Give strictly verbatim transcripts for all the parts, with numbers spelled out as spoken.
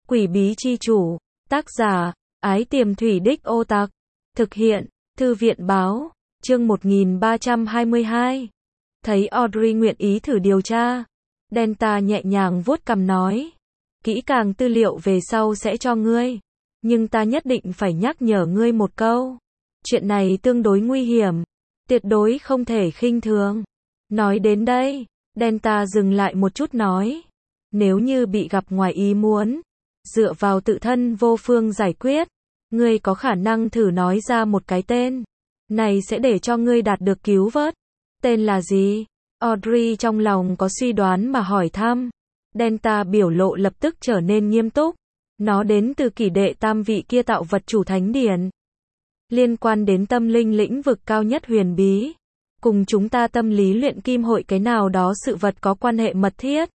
Quỷ bí chi chủ, tác giả, Ái Tiềm Thủy Đích Ô Tặc, thực hiện, Thư viện báo, chương một nghìn ba trăm hai mươi hai. Thấy Audrey nguyện ý thử điều tra, Delta nhẹ nhàng vuốt cằm nói, kỹ càng tư liệu về sau sẽ cho ngươi, nhưng ta nhất định phải nhắc nhở ngươi một câu. Chuyện này tương đối nguy hiểm, tuyệt đối không thể khinh thường. Nói đến đây, Delta dừng lại một chút nói, nếu như bị gặp ngoài ý muốn, dựa vào tự thân vô phương giải quyết, ngươi có khả năng thử nói ra một cái tên, này sẽ để cho ngươi đạt được cứu vớt. Tên là gì? Audrey trong lòng có suy đoán mà hỏi thăm. Delta biểu lộ lập tức trở nên nghiêm túc. Nó đến từ kỷ đệ tam vị kia tạo vật chủ thánh điển. Liên quan đến tâm linh lĩnh vực cao nhất huyền bí. Cùng chúng ta tâm lý luyện kim hội cái nào đó sự vật có quan hệ mật thiết.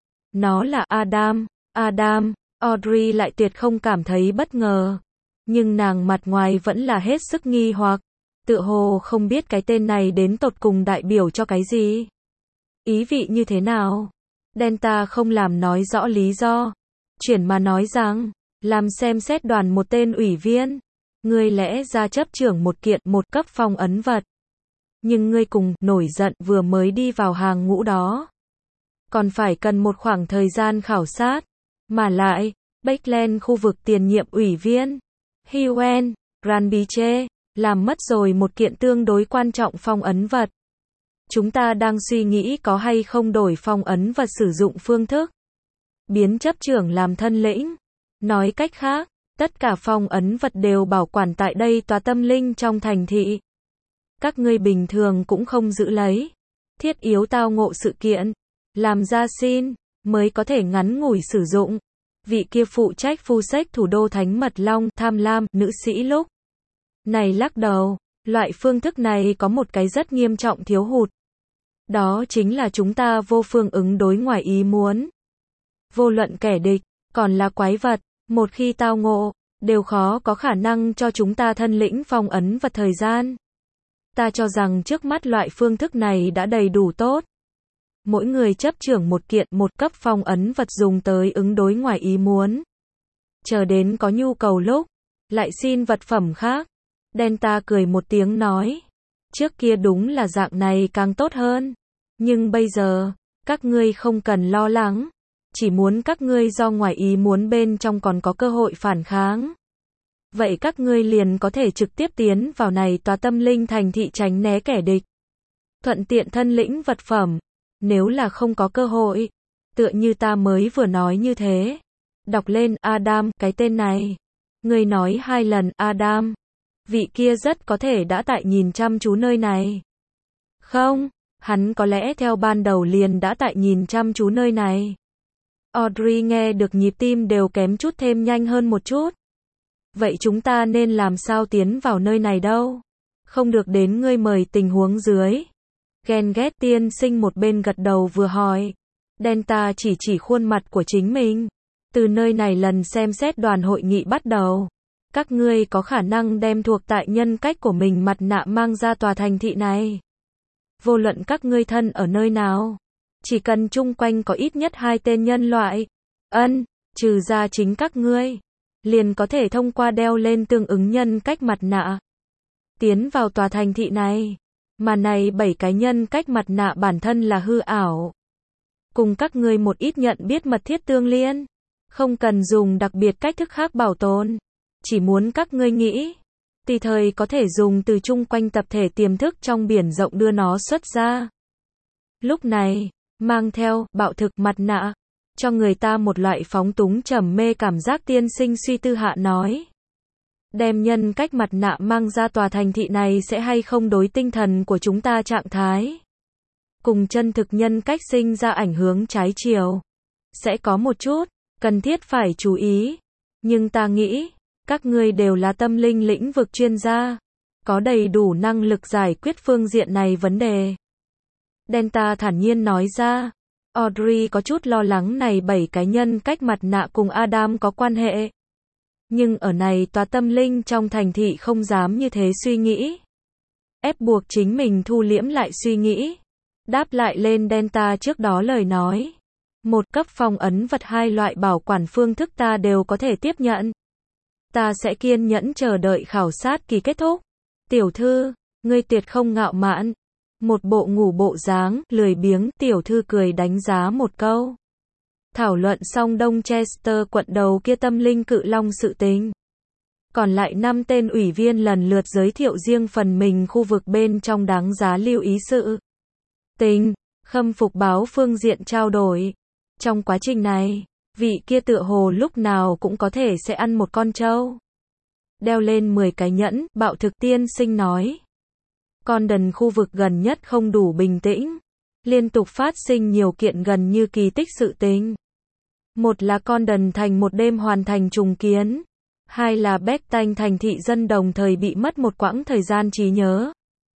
Nó là Adam. Adam. Audrey lại tuyệt không cảm thấy bất ngờ. Nhưng nàng mặt ngoài vẫn là hết sức nghi hoặc. Tựa hồ không biết cái tên này đến tột cùng đại biểu cho cái gì. Ý vị như thế nào? Delta không làm nói rõ lý do. Chuyển mà nói rằng, làm xem xét đoàn một tên ủy viên. Ngươi lẽ ra chấp trưởng một kiện một cấp phong ấn vật. Nhưng ngươi cùng nổi giận vừa mới đi vào hàng ngũ đó. Còn phải cần một khoảng thời gian khảo sát. Mà lại, Backland khu vực tiền nhiệm ủy viên. Huen, Granbiche, làm mất rồi một kiện tương đối quan trọng phong ấn vật. Chúng ta đang suy nghĩ có hay không đổi phong ấn vật sử dụng phương thức. Biến chấp trưởng làm thân lĩnh. Nói cách khác, tất cả phong ấn vật đều bảo quản tại đây tòa tâm linh trong thành thị. Các ngươi bình thường cũng không giữ lấy. Thiết yếu tao ngộ sự kiện. Làm ra xin, mới có thể ngắn ngủi sử dụng. Vị kia phụ trách phu sách thủ đô Thánh Mật Long, tham lam, nữ sĩ lúc này lắc đầu, loại phương thức này có một cái rất nghiêm trọng thiếu hụt. Đó chính là chúng ta vô phương ứng đối ngoài ý muốn. Vô luận kẻ địch, còn là quái vật, một khi tao ngộ, đều khó có khả năng cho chúng ta thân lĩnh phong ấn vật thời gian. Ta cho rằng trước mắt loại phương thức này đã đầy đủ tốt. Mỗi người chấp trưởng một kiện một cấp phong ấn vật dùng tới ứng đối ngoài ý muốn. Chờ đến có nhu cầu lúc, lại xin vật phẩm khác. Delta cười một tiếng nói, trước kia đúng là dạng này càng tốt hơn. Nhưng bây giờ, các ngươi không cần lo lắng. Chỉ muốn các ngươi do ngoài ý muốn bên trong còn có cơ hội phản kháng. Vậy các ngươi liền có thể trực tiếp tiến vào này tòa tâm linh thành thị tránh né kẻ địch. Thuận tiện thân lĩnh vật phẩm. Nếu là không có cơ hội, tựa như ta mới vừa nói như thế. Đọc lên Adam, cái tên này. Ngươi nói hai lần Adam. Vị kia rất có thể đã tại nhìn chăm chú nơi này. Không, hắn có lẽ theo ban đầu liền đã tại nhìn chăm chú nơi này. Audrey nghe được nhịp tim đều kém chút thêm nhanh hơn một chút. Vậy chúng ta nên làm sao tiến vào nơi này đâu? Không được đến ngươi mời tình huống dưới. Ghen ghét tiên sinh một bên gật đầu vừa hỏi. Delta chỉ chỉ khuôn mặt của chính mình. Từ nơi này lần xem xét đoàn hội nghị bắt đầu. Các ngươi có khả năng đem thuộc tại nhân cách của mình mặt nạ mang ra tòa thành thị này. Vô luận các ngươi thân ở nơi nào. Chỉ cần chung quanh có ít nhất hai tên nhân loại. Ân, trừ ra chính các ngươi. Liền có thể thông qua đeo lên tương ứng nhân cách mặt nạ. Tiến vào tòa thành thị này. Mà này bảy cái nhân cách mặt nạ bản thân là hư ảo. Cùng các ngươi một ít nhận biết mật thiết tương liên. Không cần dùng đặc biệt cách thức khác bảo tồn. Chỉ muốn các ngươi nghĩ. Tùy thời có thể dùng từ chung quanh tập thể tiềm thức trong biển rộng đưa nó xuất ra. Lúc này, mang theo bạo thực mặt nạ. Cho người ta một loại phóng túng trầm mê cảm giác tiên sinh suy tư hạ nói. Đem nhân cách mặt nạ mang ra tòa thành thị này sẽ hay không đối tinh thần của chúng ta trạng thái. Cùng chân thực nhân cách sinh ra ảnh hướng trái chiều. Sẽ có một chút, cần thiết phải chú ý. Nhưng ta nghĩ, các ngươi đều là tâm linh lĩnh vực chuyên gia. Có đầy đủ năng lực giải quyết phương diện này vấn đề. Delta thản nhiên nói ra. Audrey có chút lo lắng này bảy cái nhân cách mặt nạ cùng Adam có quan hệ. Nhưng ở này tòa tâm linh trong thành thị không dám như thế suy nghĩ. Ép buộc chính mình thu liễm lại suy nghĩ. Đáp lại lên Delta trước đó lời nói. Một cấp phong ấn vật hai loại bảo quản phương thức ta đều có thể tiếp nhận. Ta sẽ kiên nhẫn chờ đợi khảo sát kỳ kết thúc. Tiểu thư, ngươi tuyệt không ngạo mạn. Một bộ ngủ bộ dáng, lười biếng, tiểu thư cười đánh giá một câu. Thảo luận xong Donchester quận đầu kia tâm linh cự long sự tình. Còn lại năm tên ủy viên lần lượt giới thiệu riêng phần mình khu vực bên trong đáng giá lưu ý sự tình, khâm phục báo phương diện trao đổi. Trong quá trình này, vị kia tựa hồ lúc nào cũng có thể sẽ ăn một con trâu. Đeo lên mười cái nhẫn, Bạo Thực tiên sinh nói. Con đần khu vực gần nhất không đủ bình tĩnh. Liên tục phát sinh nhiều kiện gần như kỳ tích sự tình. Một là con đần thành một đêm hoàn thành trùng kiến. Hai là Bethany thành thị dân đồng thời bị mất một quãng thời gian trí nhớ.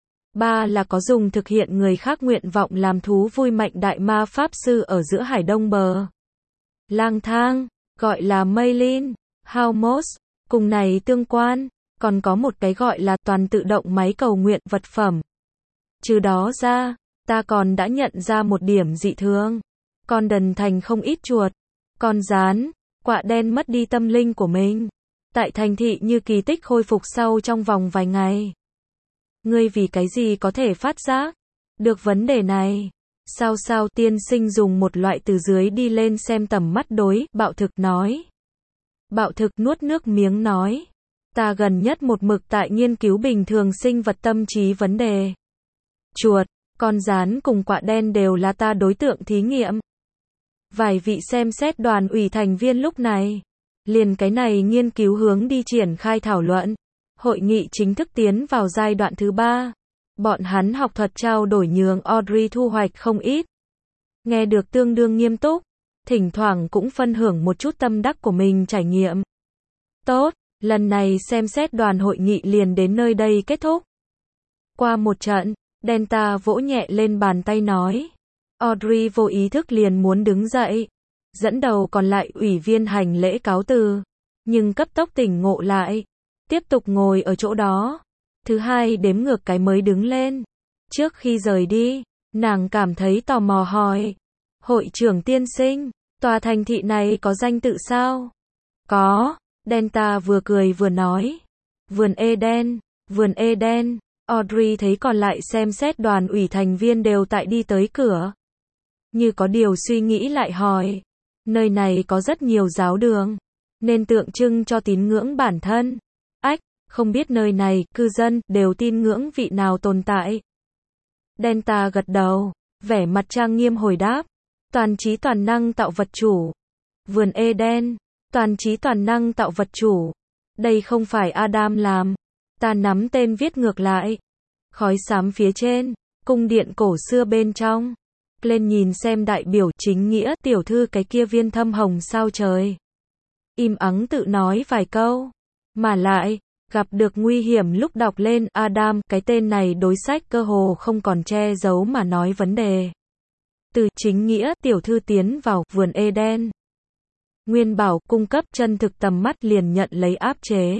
Ba là có dùng thực hiện người khác nguyện vọng làm thú vui mạnh đại ma pháp sư ở giữa hải đông bờ. Lang thang, gọi là Maylin, Haumos, cùng này tương quan, còn có một cái gọi là toàn tự động máy cầu nguyện vật phẩm. Trừ đó ra, ta còn đã nhận ra một điểm dị thường. Con đần thành không ít chuột, con rán, quạ đen mất đi tâm linh của mình. Tại thành thị như kỳ tích khôi phục sau trong vòng vài ngày. Ngươi vì cái gì có thể phát giác được vấn đề này? Sao sao tiên sinh dùng một loại từ dưới đi lên xem tầm mắt đối, Bạo Thực nói. Bạo Thực nuốt nước miếng nói. Ta gần nhất một mực tại nghiên cứu bình thường sinh vật tâm trí vấn đề. Chuột, con rán cùng quạ đen đều là ta đối tượng thí nghiệm. Vài vị xem xét đoàn ủy thành viên lúc này. Liền cái này nghiên cứu hướng đi triển khai thảo luận. Hội nghị chính thức tiến vào giai đoạn thứ ba. Bọn hắn học thuật trao đổi nhường Audrey thu hoạch không ít. Nghe được tương đương nghiêm túc. Thỉnh thoảng cũng phân hưởng một chút tâm đắc của mình trải nghiệm. Tốt, lần này xem xét đoàn hội nghị liền đến nơi đây kết thúc. Qua một trận, Delta vỗ nhẹ lên bàn tay nói. Audrey vô ý thức liền muốn đứng dậy. Dẫn đầu còn lại ủy viên hành lễ cáo từ. Nhưng cấp tốc tỉnh ngộ lại. Tiếp tục ngồi ở chỗ đó. Thứ hai đếm ngược cái mới đứng lên. Trước khi rời đi, nàng cảm thấy tò mò hỏi. Hội trưởng tiên sinh, tòa thành thị này có danh tự sao? Có, Delta vừa cười vừa nói. Vườn Eden, vườn Eden. Audrey thấy còn lại xem xét đoàn ủy thành viên đều tại đi tới cửa. Như có điều suy nghĩ lại hỏi. Nơi này có rất nhiều giáo đường, nên tượng trưng cho tín ngưỡng bản thân. Ách, không biết nơi này, cư dân, đều tin ngưỡng vị nào tồn tại. Delta gật đầu, vẻ mặt trang nghiêm hồi đáp. Toàn trí toàn năng tạo vật chủ. Vườn Eden, toàn trí toàn năng tạo vật chủ. Đây không phải Adam làm. Ta nắm tên viết ngược lại. Khói xám phía trên, cung điện cổ xưa bên trong. Lên nhìn xem đại biểu chính nghĩa tiểu thư cái kia viên thâm hồng sao trời. Im ắng tự nói vài câu. Mà lại, gặp được nguy hiểm lúc đọc lên Adam, cái tên này đối sách cơ hồ không còn che giấu mà nói vấn đề. Từ chính nghĩa tiểu thư tiến vào vườn Eden. Nguyên bảo cung cấp chân thực tầm mắt liền nhận lấy áp chế.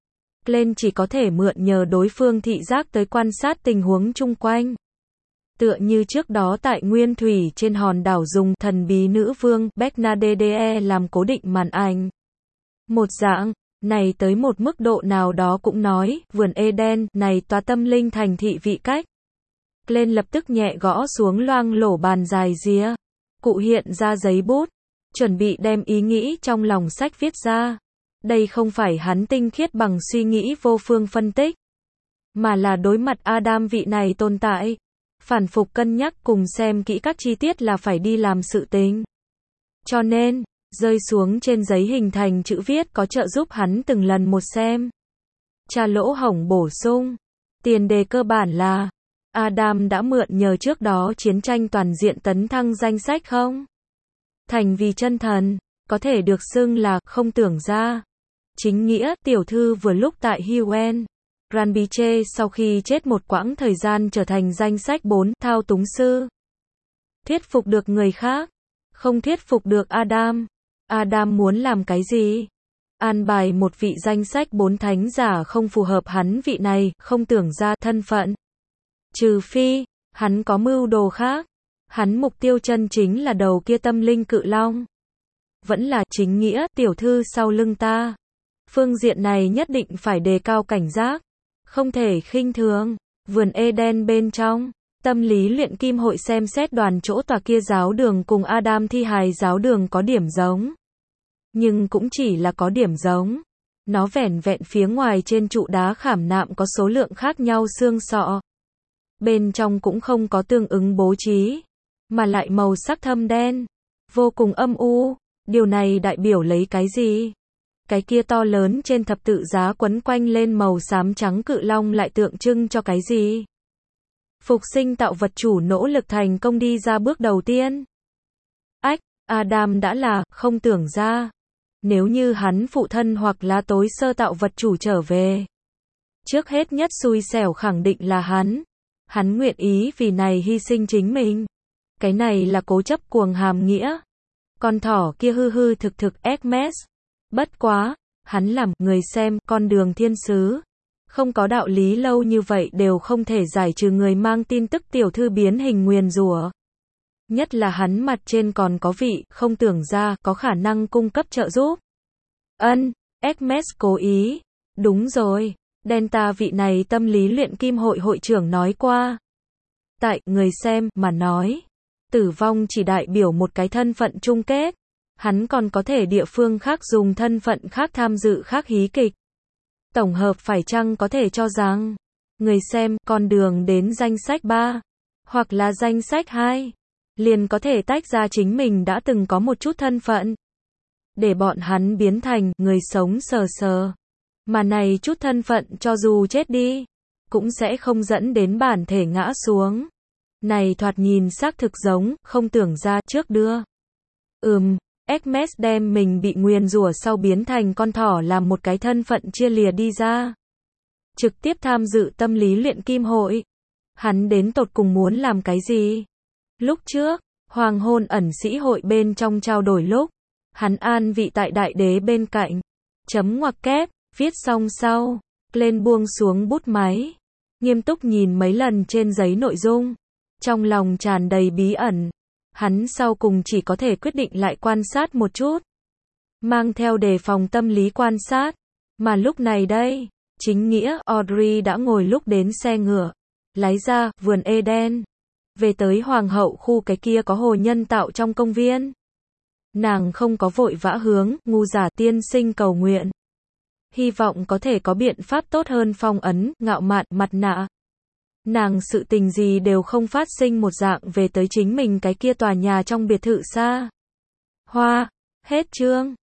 Lên chỉ có thể mượn nhờ đối phương thị giác tới quan sát tình huống chung quanh. Tựa như trước đó tại Nguyên Thủy trên hòn đảo dùng thần bí nữ vương Bernadette làm cố định màn ảnh. Một dạng, này tới một mức độ nào đó cũng nói, vườn Eden này tòa tâm linh thành thị vị cách. Lên lập tức nhẹ gõ xuống loang lổ bàn dài rìa. Cụ hiện ra giấy bút, chuẩn bị đem ý nghĩ trong lòng sách viết ra. Đây không phải hắn tinh khiết bằng suy nghĩ vô phương phân tích, mà là đối mặt Adam vị này tồn tại. Phản phục cân nhắc cùng xem kỹ các chi tiết là phải đi làm sự tình. Cho nên, rơi xuống trên giấy hình thành chữ viết có trợ giúp hắn từng lần một xem. Tra lỗ hổng bổ sung. Tiền đề cơ bản là, Adam đã mượn nhờ trước đó chiến tranh toàn diện tấn thăng danh sách không? Thành vì chân thần, có thể được xưng là không tưởng ra. Chính nghĩa, tiểu thư vừa lúc tại Huen. Ranbiche sau khi chết một quãng thời gian trở thành danh sách bốn thao túng sư. Thuyết phục được người khác, không thuyết phục được Adam. Adam muốn làm cái gì? An bài một vị danh sách bốn thánh giả không phù hợp hắn vị này, không tưởng ra thân phận. Trừ phi, hắn có mưu đồ khác. Hắn mục tiêu chân chính là đầu kia tâm linh cự long. Vẫn là chính nghĩa, tiểu thư sau lưng ta. Phương diện này nhất định phải đề cao cảnh giác. Không thể khinh thường. Vườn Eden bên trong. Tâm lý luyện kim hội xem xét đoàn chỗ tòa kia giáo đường cùng Adam thi hài giáo đường có điểm giống. Nhưng cũng chỉ là có điểm giống. Nó vẻn vẹn phía ngoài trên trụ đá khảm nạm có số lượng khác nhau xương sọ. Bên trong cũng không có tương ứng bố trí. Mà lại màu sắc thâm đen. Vô cùng âm u. Điều này đại biểu lấy cái gì? Cái kia to lớn trên thập tự giá quấn quanh lên màu xám trắng cự long lại tượng trưng cho cái gì? Phục sinh tạo vật chủ nỗ lực thành công đi ra bước đầu tiên. Ách, Adam đã là, không tưởng ra. Nếu như hắn phụ thân hoặc là tối sơ tạo vật chủ trở về. Trước hết nhất xui xẻo khẳng định là hắn. Hắn nguyện ý vì này hy sinh chính mình. Cái này là cố chấp cuồng hàm nghĩa. Con thỏ kia hư hư thực thực Hermes. Bất quá, hắn làm người xem con đường thiên sứ. Không có đạo lý lâu như vậy đều không thể giải trừ người mang tin tức tiểu thư biến hình nguyền rủa. Nhất là hắn mặt trên còn có vị, không tưởng ra, có khả năng cung cấp trợ giúp. Ân, Hermes cố ý. Đúng rồi, Delta vị này tâm lý luyện kim hội hội trưởng nói qua. Tại, người xem, mà nói. Tử vong chỉ đại biểu một cái thân phận chung kết. Hắn còn có thể địa phương khác dùng thân phận khác tham dự khác hí kịch. Tổng hợp phải chăng có thể cho rằng, người xem, con đường đến danh sách ba, hoặc là danh sách hai, liền có thể tách ra chính mình đã từng có một chút thân phận. Để bọn hắn biến thành, người sống sờ sờ. Mà này chút thân phận cho dù chết đi, cũng sẽ không dẫn đến bản thể ngã xuống. Này thoạt nhìn xác thực giống, không tưởng ra trước đưa. Ừm, Hermes đem mình bị nguyền rủa sau biến thành con thỏ làm một cái thân phận chia lìa đi ra. Trực tiếp tham dự tâm lý luyện kim hội. Hắn đến tột cùng muốn làm cái gì? Lúc trước, hoàng hôn ẩn sĩ hội bên trong trao đổi lúc, hắn an vị tại đại đế bên cạnh. Chấm ngoặc kép, viết xong sau, lên buông xuống bút máy. Nghiêm túc nhìn mấy lần trên giấy nội dung. Trong lòng tràn đầy bí ẩn. Hắn sau cùng chỉ có thể quyết định lại quan sát một chút. Mang theo đề phòng tâm lý quan sát. Mà lúc này đây, chính nghĩa Audrey đã ngồi lúc đến xe ngựa. Lái ra, vườn Eden. Về tới hoàng hậu khu cái kia có hồ nhân tạo trong công viên. Nàng không có vội vã hướng, ngu giả tiên sinh cầu nguyện. Hy vọng có thể có biện pháp tốt hơn phong ấn, ngạo mạn, mặt nạ. Nàng sự tình gì đều không phát sinh một dạng về tới chính mình cái kia tòa nhà trong biệt thự xa hoa. Hết chương.